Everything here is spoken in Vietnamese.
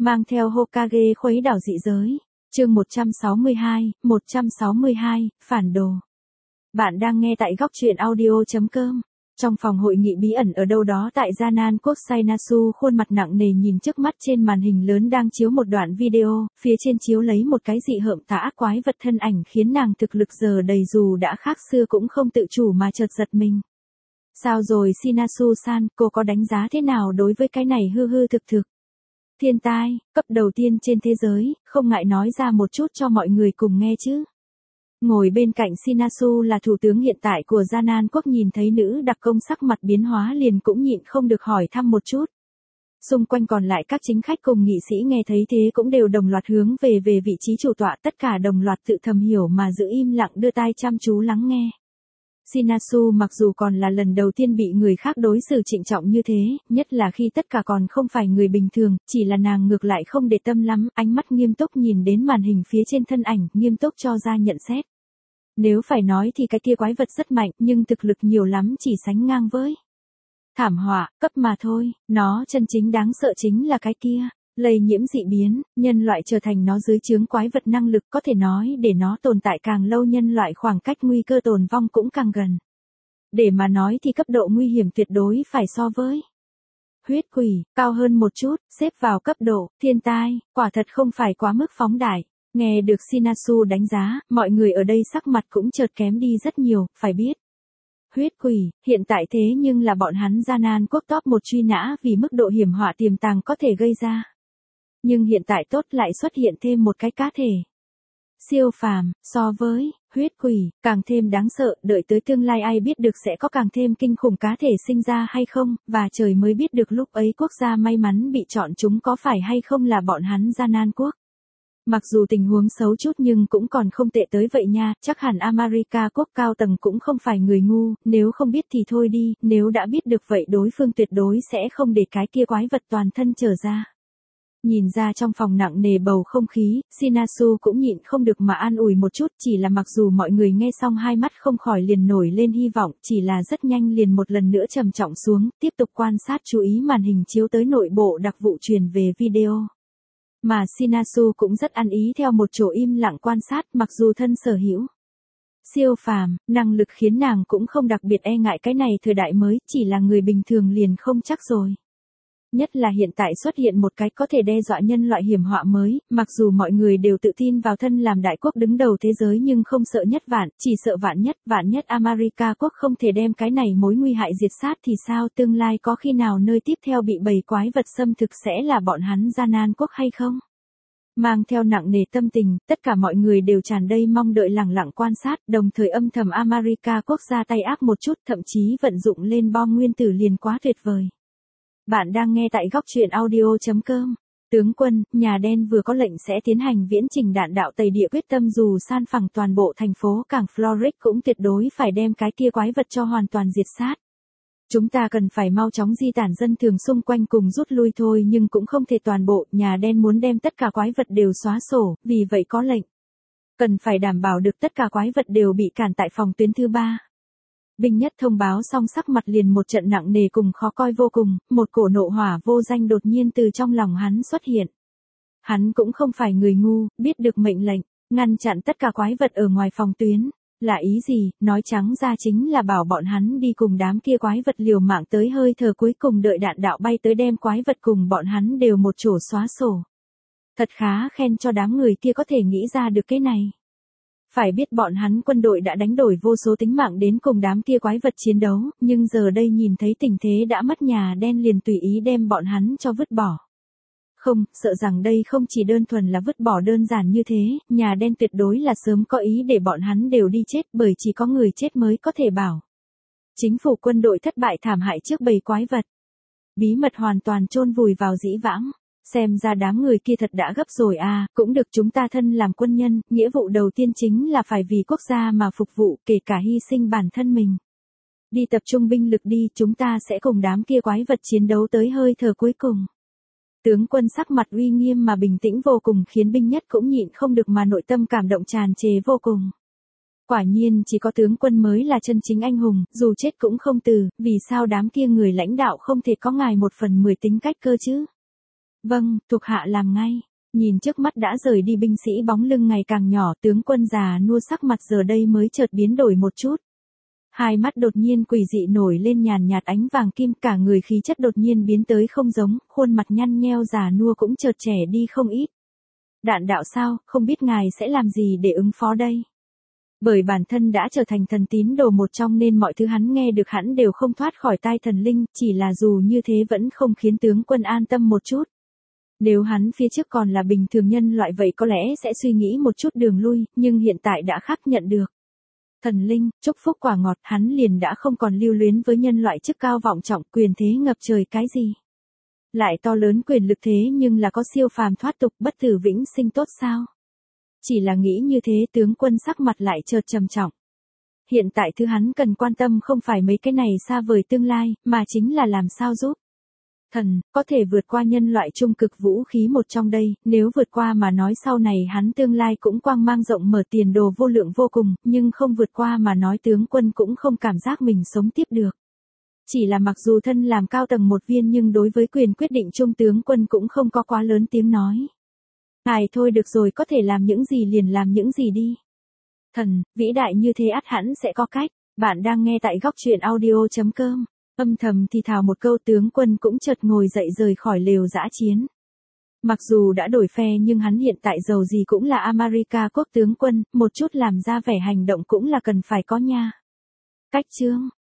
Mang theo Hokage khuấy đảo dị giới. Chương 162, phản đồ. Bạn đang nghe tại góc truyện audio.com. Trong phòng hội nghị bí ẩn ở đâu đó tại Janan quốc Sainasu khuôn mặt nặng nề nhìn trước mắt trên màn hình lớn đang chiếu một đoạn video, phía trên chiếu lấy một cái dị hợm tà ác quái vật thân ảnh khiến nàng thực lực giờ đầy dù đã khác xưa cũng không tự chủ mà chợt giật mình. Sao rồi Shinasu-san, cô có đánh giá thế nào đối với cái này hư hư thực thực? Thiên tai, cấp đầu tiên trên thế giới, không ngại nói ra một chút cho mọi người cùng nghe chứ. Ngồi bên cạnh Shinasu là thủ tướng hiện tại của Janan quốc nhìn thấy nữ đặc công sắc mặt biến hóa liền cũng nhịn không được hỏi thăm một chút. Xung quanh còn lại các chính khách cùng nghị sĩ nghe thấy thế cũng đều đồng loạt hướng về vị trí chủ tọa, tất cả đồng loạt tự thầm hiểu mà giữ im lặng đưa tai chăm chú lắng nghe. Shinasu mặc dù còn là lần đầu tiên bị người khác đối xử trịnh trọng như thế, nhất là khi tất cả còn không phải người bình thường, chỉ là nàng ngược lại không để tâm lắm, ánh mắt nghiêm túc nhìn đến màn hình phía trên thân ảnh, nghiêm túc cho ra nhận xét. Nếu phải nói thì cái kia quái vật rất mạnh, nhưng thực lực nhiều lắm chỉ sánh ngang với thảm họa, cấp mà thôi, nó chân chính đáng sợ chính là cái kia. Lây nhiễm dị biến, nhân loại trở thành nó dưới trướng quái vật năng lực có thể nói để nó tồn tại càng lâu nhân loại khoảng cách nguy cơ tồn vong cũng càng gần. Để mà nói thì cấp độ nguy hiểm tuyệt đối phải so với huyết quỷ, cao hơn một chút, xếp vào cấp độ thiên tai, quả thật không phải quá mức phóng đại. Nghe được Shinasu đánh giá, mọi người ở đây sắc mặt cũng chợt kém đi rất nhiều, phải biết. Huyết quỷ, hiện tại thế nhưng là bọn hắn Janan quốc top 1 truy nã vì mức độ hiểm họa tiềm tàng có thể gây ra. Nhưng hiện tại tốt lại xuất hiện thêm một cái cá thể siêu phàm, so với huyết quỷ, càng thêm đáng sợ, đợi tới tương lai ai biết được sẽ có càng thêm kinh khủng cá thể sinh ra hay không, và trời mới biết được lúc ấy quốc gia may mắn bị chọn chúng có phải hay không là bọn hắn Janan quốc. Mặc dù tình huống xấu chút nhưng cũng còn không tệ tới vậy nha, chắc hẳn America quốc cao tầng cũng không phải người ngu, nếu không biết thì thôi đi, nếu đã biết được vậy đối phương tuyệt đối sẽ không để cái kia quái vật toàn thân trở ra. Nhìn ra trong phòng nặng nề bầu không khí, Shinasu cũng nhịn không được mà an ủi một chút, chỉ là mặc dù mọi người nghe xong hai mắt không khỏi liền nổi lên hy vọng, chỉ là rất nhanh liền một lần nữa trầm trọng xuống, tiếp tục quan sát chú ý màn hình chiếu tới nội bộ đặc vụ truyền về video. Mà Shinasu cũng rất ăn ý theo một chỗ im lặng quan sát, mặc dù thân sở hữu siêu phàm, năng lực khiến nàng cũng không đặc biệt e ngại cái này thời đại mới, chỉ là người bình thường liền không chắc rồi. Nhất là hiện tại xuất hiện một cái có thể đe dọa nhân loại hiểm họa mới, mặc dù mọi người đều tự tin vào thân làm đại quốc đứng đầu thế giới nhưng không sợ nhất vạn, chỉ sợ vạn nhất America quốc không thể đem cái này mối nguy hại diệt sát thì sao, tương lai có khi nào nơi tiếp theo bị bầy quái vật xâm thực sẽ là bọn hắn Janan quốc hay không? Mang theo nặng nề tâm tình, tất cả mọi người đều tràn đầy mong đợi lẳng lặng quan sát, đồng thời âm thầm America quốc ra tay ác một chút, thậm chí vận dụng lên bom nguyên tử liền quá tuyệt vời. Bạn đang nghe tại góc truyện audio.com. Tướng quân, nhà đen vừa có lệnh sẽ tiến hành viễn trình đạn đạo tẩy địa, quyết tâm dù san phẳng toàn bộ thành phố cảng Florix cũng tuyệt đối phải đem cái kia quái vật cho hoàn toàn diệt sát. Chúng ta cần phải mau chóng di tản dân thường xung quanh cùng rút lui thôi, nhưng cũng không thể toàn bộ, nhà đen muốn đem tất cả quái vật đều xóa sổ, vì vậy có lệnh. Cần phải đảm bảo được tất cả quái vật đều bị cản tại phòng tuyến thứ 3. Binh nhất thông báo xong sắc mặt liền một trận nặng nề cùng khó coi vô cùng, một cổ nộ hỏa vô danh đột nhiên từ trong lòng hắn xuất hiện. Hắn cũng không phải người ngu, biết được mệnh lệnh, ngăn chặn tất cả quái vật ở ngoài phòng tuyến. Là ý gì, nói trắng ra chính là bảo bọn hắn đi cùng đám kia quái vật liều mạng tới hơi thở cuối cùng đợi đạn đạo bay tới đem quái vật cùng bọn hắn đều một chỗ xóa sổ. Thật khá khen cho đám người kia có thể nghĩ ra được cái này. Phải biết bọn hắn quân đội đã đánh đổi vô số tính mạng đến cùng đám kia quái vật chiến đấu, nhưng giờ đây nhìn thấy tình thế đã mất, nhà đen liền tùy ý đem bọn hắn cho vứt bỏ. Không, sợ rằng đây không chỉ đơn thuần là vứt bỏ đơn giản như thế, nhà đen tuyệt đối là sớm có ý để bọn hắn đều đi chết, bởi chỉ có người chết mới có thể bảo chính phủ quân đội thất bại thảm hại trước bầy quái vật. Bí mật hoàn toàn chôn vùi vào dĩ vãng. Xem ra đám người kia thật đã gấp rồi à, cũng được, chúng ta thân làm quân nhân, nghĩa vụ đầu tiên chính là phải vì quốc gia mà phục vụ, kể cả hy sinh bản thân mình. Đi tập trung binh lực đi, chúng ta sẽ cùng đám kia quái vật chiến đấu tới hơi thở cuối cùng. Tướng quân sắc mặt uy nghiêm mà bình tĩnh vô cùng khiến binh nhất cũng nhịn không được mà nội tâm cảm động tràn trề vô cùng. Quả nhiên chỉ có tướng quân mới là chân chính anh hùng, dù chết cũng không từ, vì sao đám kia người lãnh đạo không thể có ngài 1/10 tính cách cơ chứ? Vâng, thuộc hạ làm ngay. Nhìn trước mắt đã rời đi binh sĩ bóng lưng ngày càng nhỏ, tướng quân già nua sắc mặt giờ đây mới chợt biến đổi một chút. Hai mắt đột nhiên quỷ dị nổi lên nhàn nhạt ánh vàng kim, cả người khí chất đột nhiên biến tới không giống, khuôn mặt nhăn nheo già nua cũng chợt trẻ đi không ít. Đạn đạo sao, không biết ngài sẽ làm gì để ứng phó đây? Bởi bản thân đã trở thành thần tín đồ một trong nên mọi thứ hắn nghe được hẳn đều không thoát khỏi tai thần linh, chỉ là dù như thế vẫn không khiến tướng quân an tâm một chút. Nếu hắn phía trước còn là bình thường nhân loại vậy có lẽ sẽ suy nghĩ một chút đường lui, nhưng hiện tại đã khác nhận được. Thần linh, chúc phúc quả ngọt, hắn liền đã không còn lưu luyến với nhân loại chức cao vọng trọng, quyền thế ngập trời cái gì. Lại to lớn quyền lực thế nhưng là có siêu phàm thoát tục, bất tử vĩnh sinh tốt sao? Chỉ là nghĩ như thế tướng quân sắc mặt lại chợt trầm trọng. Hiện tại thứ hắn cần quan tâm không phải mấy cái này xa vời tương lai, mà chính là làm sao giúp thần có thể vượt qua nhân loại trung cực vũ khí một trong đây, nếu vượt qua mà nói sau này hắn tương lai cũng quang mang rộng mở, tiền đồ vô lượng vô cùng, nhưng không vượt qua mà nói tướng quân cũng không cảm giác mình sống tiếp được. Chỉ là mặc dù thân làm cao tầng một viên nhưng đối với quyền quyết định chung tướng quân cũng không có quá lớn tiếng nói. Ngài thôi được rồi, có thể làm những gì liền làm những gì đi. Thần, vĩ đại như thế ắt hẳn sẽ có cách. Bạn đang nghe tại góc truyện audio.com. Âm thầm thì thào một câu, tướng quân cũng chợt ngồi dậy rời khỏi lều dã chiến. Mặc dù đã đổi phe nhưng hắn hiện tại dầu gì cũng là America quốc tướng quân, một chút làm ra vẻ hành động cũng là cần phải có nha. Cách chương